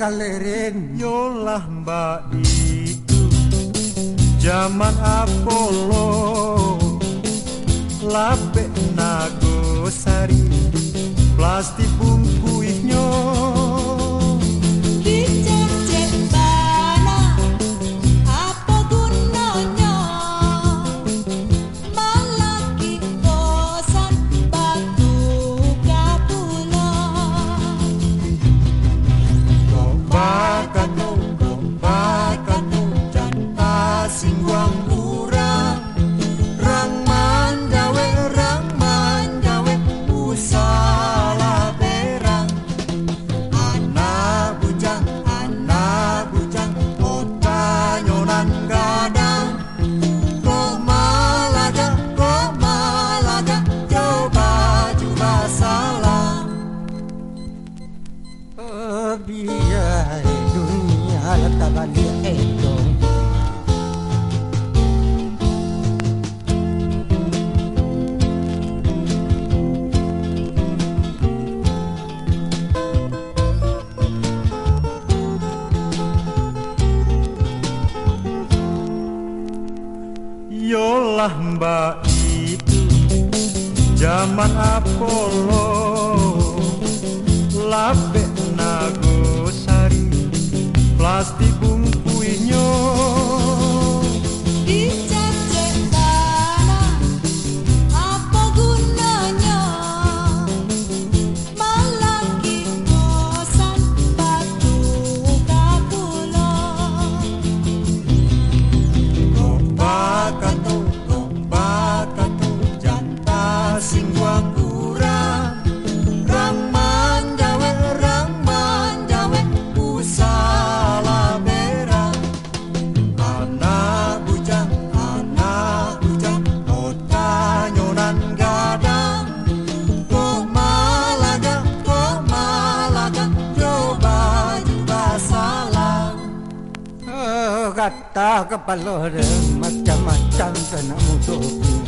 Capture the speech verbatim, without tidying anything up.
kalerin. Yolah mbak itu zaman Apollo, lape nagosari plastik bungkuihnyo. Dicecek bana apa gunanya, malaki bosan batu kapulang. Gombakan tu, gombakan tu, janta singguang urang. Rang manjawe, rang manjawe, usala berang. Anak bujang, anak bujang, kota nyonan gadang. Komalaga, komalaga, coba coba salam. Oh biar dunia tabali edong. Yolah mbak itu zaman Apollo, lape nagosari plastik bungkuihnyo. Dicecek bana apa gunanya, malaki bosan batu kapulang. Gombakan tu, gombakan tu, janta singguang urang. Rang manjawe, rang manjawe, usala berang. Anak bujang, anak bujang, kota nyonan gadang. Komalaga, komalaga, coba coba salam. Oh, kata kepala dia macam-macam kena musuh.